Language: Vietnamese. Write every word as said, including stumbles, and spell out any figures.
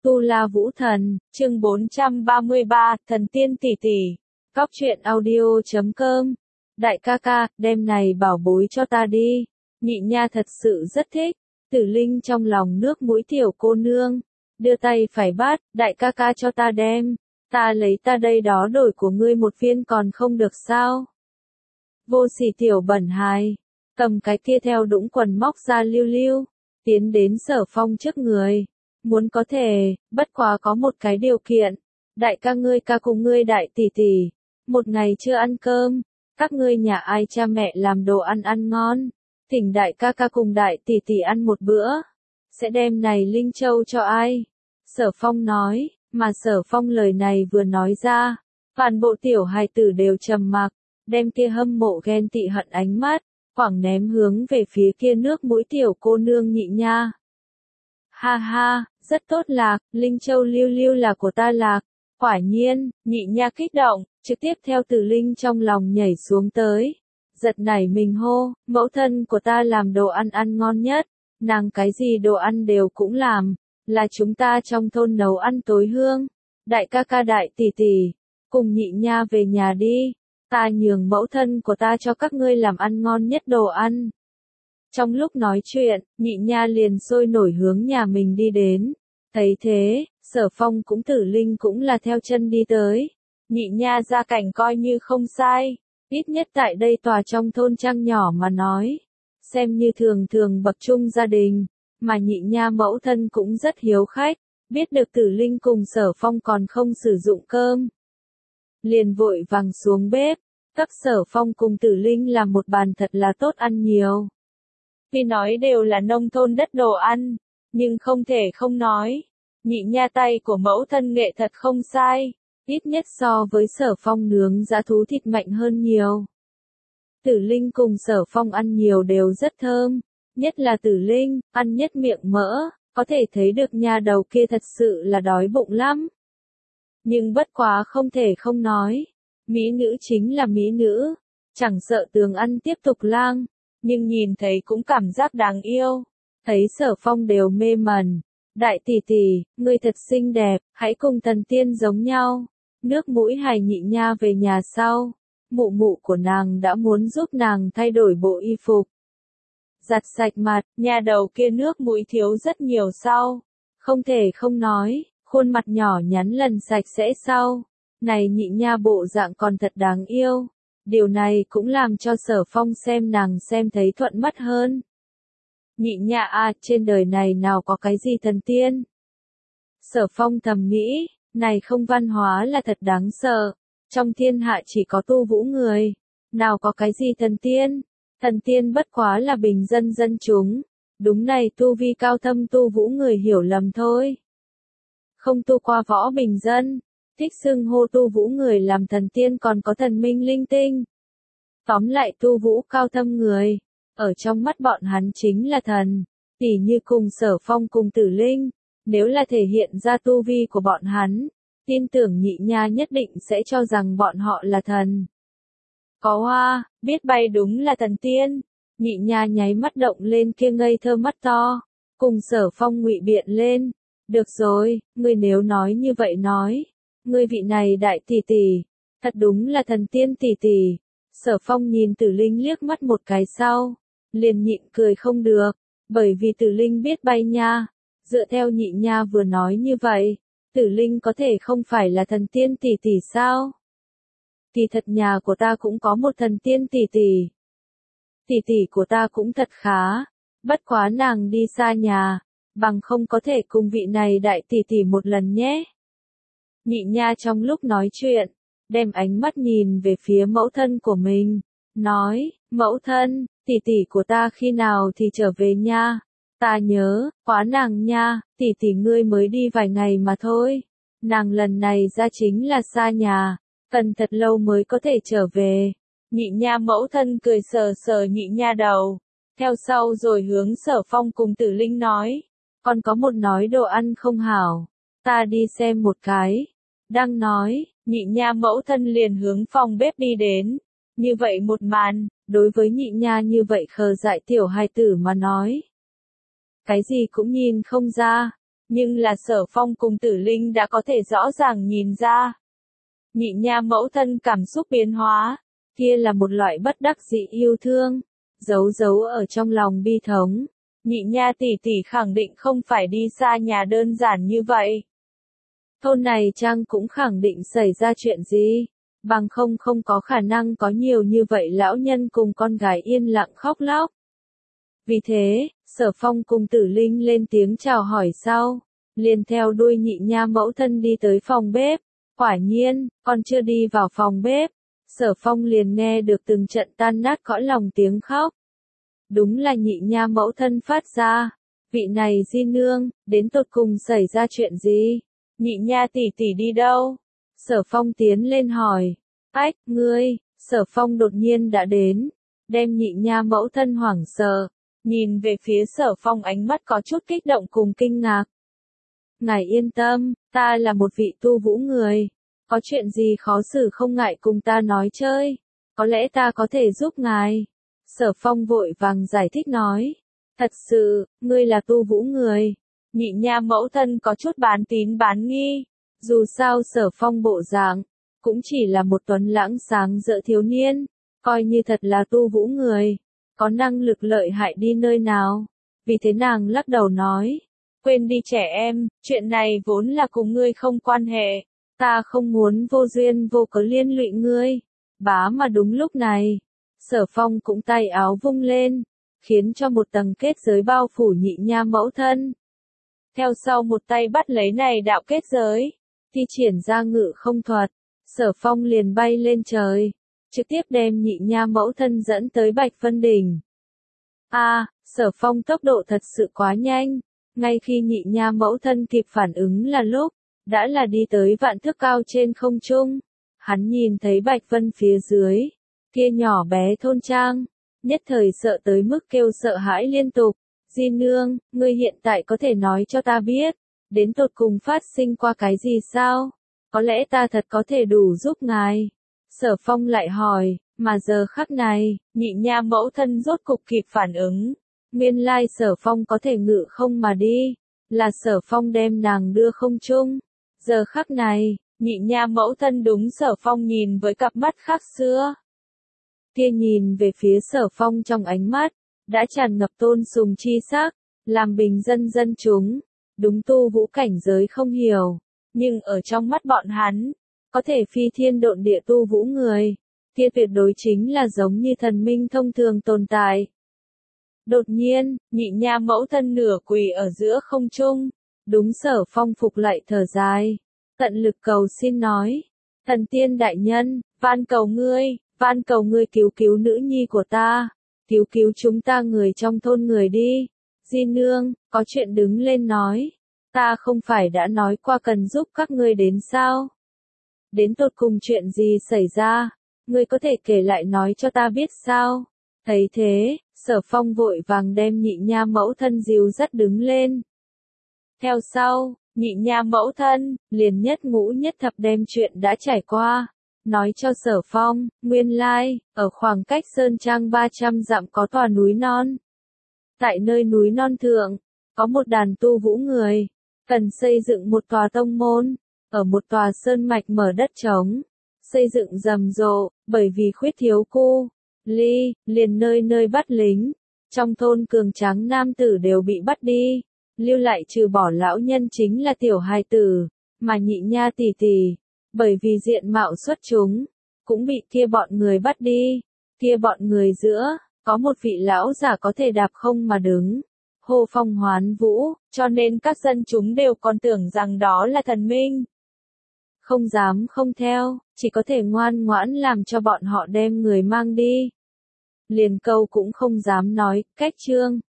Tu La Vũ Thần, chương bốn trăm ba mươi ba, Thần Tiên Tỷ Tỷ. Cóc truyện audio chấm com. Đại ca ca, đem này bảo bối cho ta đi. Nhị nha thật sự rất thích. Tử Linh trong lòng nước mũi tiểu cô nương. Đưa tay phải bắt, đại ca ca cho ta đem. Ta lấy ta đây đó đổi của ngươi một viên còn không được sao? Vô sỉ tiểu bẩn hài. Cầm cái kia theo đũng quần móc ra lưu lưu. Tiến đến Sở Phong trước người. Muốn có thể, bất quá có một cái điều kiện. Đại ca ngươi ca cùng ngươi đại tỷ tỷ. Một ngày chưa ăn cơm. Các ngươi nhà ai cha mẹ làm đồ ăn ăn ngon. Thỉnh đại ca ca cùng đại tỷ tỷ ăn một bữa. Sẽ đem này Linh Châu cho ai? Sở Phong nói, mà Sở Phong lời này vừa nói ra. Toàn bộ tiểu hài tử đều trầm mặc. Đem kia hâm mộ ghen tị hận ánh mắt. Quảng ném hướng về phía kia nước mũi tiểu cô nương nhị nha. Ha ha, rất tốt Lạc, Linh Châu lưu lưu là của ta Lạc. Quả nhiên, nhị nha kích động, trực tiếp theo Tử Linh trong lòng nhảy xuống tới. Giật nảy mình hô, mẫu thân của ta làm đồ ăn ăn ngon nhất, nàng cái gì đồ ăn đều cũng làm, là chúng ta trong thôn nấu ăn tối hương. Đại ca ca đại tỷ tỷ, cùng nhị nha về nhà đi, ta nhường mẫu thân của ta cho các ngươi làm ăn ngon nhất đồ ăn. Trong lúc nói chuyện, nhị nha liền sôi nổi hướng nhà mình đi đến. Thấy thế, Sở Phong cũng Tử Linh cũng là theo chân đi tới. Nhị nha gia cảnh coi như không sai, ít nhất tại đây tòa trong thôn trang nhỏ mà nói. Xem như thường thường bậc trung gia đình, mà nhị nha mẫu thân cũng rất hiếu khách, biết được Tử Linh cùng Sở Phong còn không sử dụng cơm. Liền vội vàng xuống bếp, cấp Sở Phong cùng Tử Linh làm một bàn thật là tốt ăn nhiều. Tuy nói đều là nông thôn đất đồ ăn, nhưng không thể không nói. Nhị nha tay của mẫu thân nghệ thật không sai, ít nhất so với Sở Phong nướng dã thú thịt mạnh hơn nhiều. Tử Linh cùng Sở Phong ăn nhiều đều rất thơm, nhất là Tử Linh, ăn nhất miệng mỡ, có thể thấy được nha đầu kia thật sự là đói bụng lắm. Nhưng bất quá không thể không nói, mỹ nữ chính là mỹ nữ, chẳng sợ tường ăn tiếp tục lang. Nhưng nhìn thấy cũng cảm giác đáng yêu. Thấy Sở Phong đều mê mẩn. Đại tỷ tỷ, ngươi thật xinh đẹp, hãy cùng thần tiên giống nhau. Nước mũi hài nhị nha về nhà sau. Mụ mụ của nàng đã muốn giúp nàng thay đổi bộ y phục. Giặt sạch mặt, nhà đầu kia nước mũi thiếu rất nhiều sau. Không thể không nói, khuôn mặt nhỏ nhắn lần sạch sẽ sau. Này nhị nha bộ dạng còn thật đáng yêu. Điều này cũng làm cho Sở Phong xem nàng xem thấy thuận mắt hơn. Nhị nha à, trên đời này nào có cái gì thần tiên? Sở Phong thầm nghĩ, này không văn hóa là thật đáng sợ. Trong thiên hạ chỉ có tu vũ người. Nào có cái gì thần tiên? Thần tiên bất quá là bình dân dân chúng. Đúng này tu vi cao thâm tu vũ người hiểu lầm thôi. Không tu qua võ bình dân. Thích xưng hô tu vũ người làm thần tiên còn có thần minh linh tinh. Tóm lại tu vũ cao thâm người, ở trong mắt bọn hắn chính là thần, tỉ như cùng Sở Phong cùng Tử Linh, nếu là thể hiện ra tu vi của bọn hắn, tin tưởng nhị nha nhất định sẽ cho rằng bọn họ là thần. Có hoa, biết bay đúng là thần tiên, nhị nha nháy mắt động lên kia ngây thơ mắt to, cùng Sở Phong ngụy biện lên, được rồi, ngươi nếu nói như vậy nói. Ngươi vị này đại tỷ tỷ, thật đúng là thần tiên tỷ tỷ. Sở Phong nhìn Tử Linh liếc mắt một cái sau, liền nhịn cười không được, bởi vì Tử Linh biết bay nha. Dựa theo nhị nha vừa nói như vậy, Tử Linh có thể không phải là thần tiên tỷ tỷ sao? Kỳ thật nhà của ta cũng có một thần tiên tỷ tỷ. Tỷ tỷ của ta cũng thật khá, bất quá nàng đi xa nhà, bằng không có thể cùng vị này đại tỷ tỷ một lần nhé. Nhị nha trong lúc nói chuyện, đem ánh mắt nhìn về phía mẫu thân của mình, nói, mẫu thân, tỷ tỷ của ta khi nào thì trở về nha, ta nhớ, quá nàng nha, tỷ tỷ ngươi mới đi vài ngày mà thôi, nàng lần này ra chính là xa nhà, cần thật lâu mới có thể trở về. Nhị nha mẫu thân cười sờ sờ nhị nha đầu, theo sau rồi hướng Sở Phong cùng Tử Linh nói, còn có một nói đồ ăn không hảo, ta đi xem một cái. Đang nói, nhị nha mẫu thân liền hướng phòng bếp đi đến. Như vậy một màn, đối với nhị nha như vậy khờ dại tiểu hài tử mà nói. Cái gì cũng nhìn không ra, nhưng là Sở Phong cùng Tử Linh đã có thể rõ ràng nhìn ra. Nhị nha mẫu thân cảm xúc biến hóa, kia là một loại bất đắc dĩ yêu thương, giấu giấu ở trong lòng bi thống. Nhị nha tỷ tỷ khẳng định không phải đi xa nhà đơn giản như vậy. Thôn này Trang cũng khẳng định xảy ra chuyện gì, bằng không không có khả năng có nhiều như vậy lão nhân cùng con gái yên lặng khóc lóc. Vì thế, Sở Phong cùng Tử Linh lên tiếng chào hỏi sau, liền theo đuôi nhị nha mẫu thân đi tới phòng bếp. Quả nhiên, còn chưa đi vào phòng bếp, Sở Phong liền nghe được từng trận tan nát cõi lòng tiếng khóc. Đúng là nhị nha mẫu thân phát ra. Vị này di nương, đến tột cùng xảy ra chuyện gì? Nhị nha tỷ tỷ đi đâu? Sở Phong tiến lên hỏi. Ách, ngươi, Sở Phong đột nhiên đã đến, đem nhị nha mẫu thân hoảng sợ, nhìn về phía Sở Phong ánh mắt có chút kích động cùng kinh ngạc. Ngài yên tâm, ta là một vị tu vũ người, có chuyện gì khó xử không ngại cùng ta nói chơi, có lẽ ta có thể giúp ngài. Sở Phong vội vàng giải thích nói, thật sự, ngươi là tu vũ người. Nhị nha mẫu thân có chút bán tín bán nghi, dù sao Sở Phong bộ dạng, cũng chỉ là một tuấn lãng sáng rỡ thiếu niên, coi như thật là tu vũ người, có năng lực lợi hại đi nơi nào. Vì thế nàng lắc đầu nói, quên đi trẻ em, chuyện này vốn là cùng ngươi không quan hệ, ta không muốn vô duyên vô cớ liên lụy ngươi. Bá mà đúng lúc này, Sở Phong cũng tay áo vung lên, khiến cho một tầng kết giới bao phủ nhị nha mẫu thân. Theo sau một tay bắt lấy này đạo kết giới, thi triển ra ngự không thuật, Sở Phong liền bay lên trời, trực tiếp đem nhị nha mẫu thân dẫn tới Bạch Vân Đỉnh. A, à, Sở Phong tốc độ thật sự quá nhanh, ngay khi nhị nha mẫu thân kịp phản ứng là lúc, đã là đi tới vạn thước cao trên không trung. Hắn nhìn thấy Bạch Vân phía dưới, kia nhỏ bé thôn trang, nhất thời sợ tới mức kêu sợ hãi liên tục. Di nương, ngươi hiện tại có thể nói cho ta biết, đến tột cùng phát sinh qua cái gì sao? Có lẽ ta thật có thể đủ giúp ngài. Sở Phong lại hỏi, mà giờ khắc này, nhị nha mẫu thân rốt cục kịp phản ứng. Nguyên lai Sở Phong có thể ngự không mà đi, là Sở Phong đem nàng đưa không trung. Giờ khắc này, nhị nha mẫu thân đúng Sở Phong nhìn với cặp mắt khác xưa. Kia nhìn về phía Sở Phong trong ánh mắt, đã tràn ngập tôn sùng chi sắc, làm bình dân dân chúng, đúng tu vũ cảnh giới không hiểu, nhưng ở trong mắt bọn hắn, có thể phi thiên độn địa tu vũ người, kia tuyệt đối chính là giống như thần minh thông thường tồn tại. Đột nhiên, nhị nha mẫu thân nửa quỳ ở giữa không trung, đúng Sở Phong phục lại thở dài, tận lực cầu xin nói, thần tiên đại nhân, van cầu ngươi, van cầu ngươi cứu cứu nữ nhi của ta. Cứu cứu chúng ta người trong thôn người đi. Di nương, có chuyện đứng lên nói. Ta không phải đã nói qua cần giúp các ngươi đến sao? Đến tột cùng chuyện gì xảy ra? Ngươi có thể kể lại nói cho ta biết sao? Thấy thế, Sở Phong vội vàng đem nhị nha mẫu thân dìu dắt đứng lên. Theo sau, nhị nha mẫu thân, liền nhất ngũ nhất thập đem chuyện đã trải qua. Nói cho Sở Phong, nguyên lai, ở khoảng cách Sơn Trang ba trăm dặm có tòa núi non. Tại nơi núi non thượng, có một đàn tu vũ người, cần xây dựng một tòa tông môn, ở một tòa sơn mạch mở đất trống, xây dựng rầm rộ, bởi vì khuyết thiếu cu, ly, liền nơi nơi bắt lính, trong thôn cường tráng nam tử đều bị bắt đi, lưu lại trừ bỏ lão nhân chính là tiểu hài tử, mà nhị nha tỷ tỷ. Bởi vì diện mạo xuất chúng, cũng bị kia bọn người bắt đi, kia bọn người giữa, có một vị lão giả có thể đạp không mà đứng, hô phong hoán vũ, cho nên các dân chúng đều còn tưởng rằng đó là thần minh. Không dám không theo, chỉ có thể ngoan ngoãn làm cho bọn họ đem người mang đi. Liền câu cũng không dám nói, cách chương.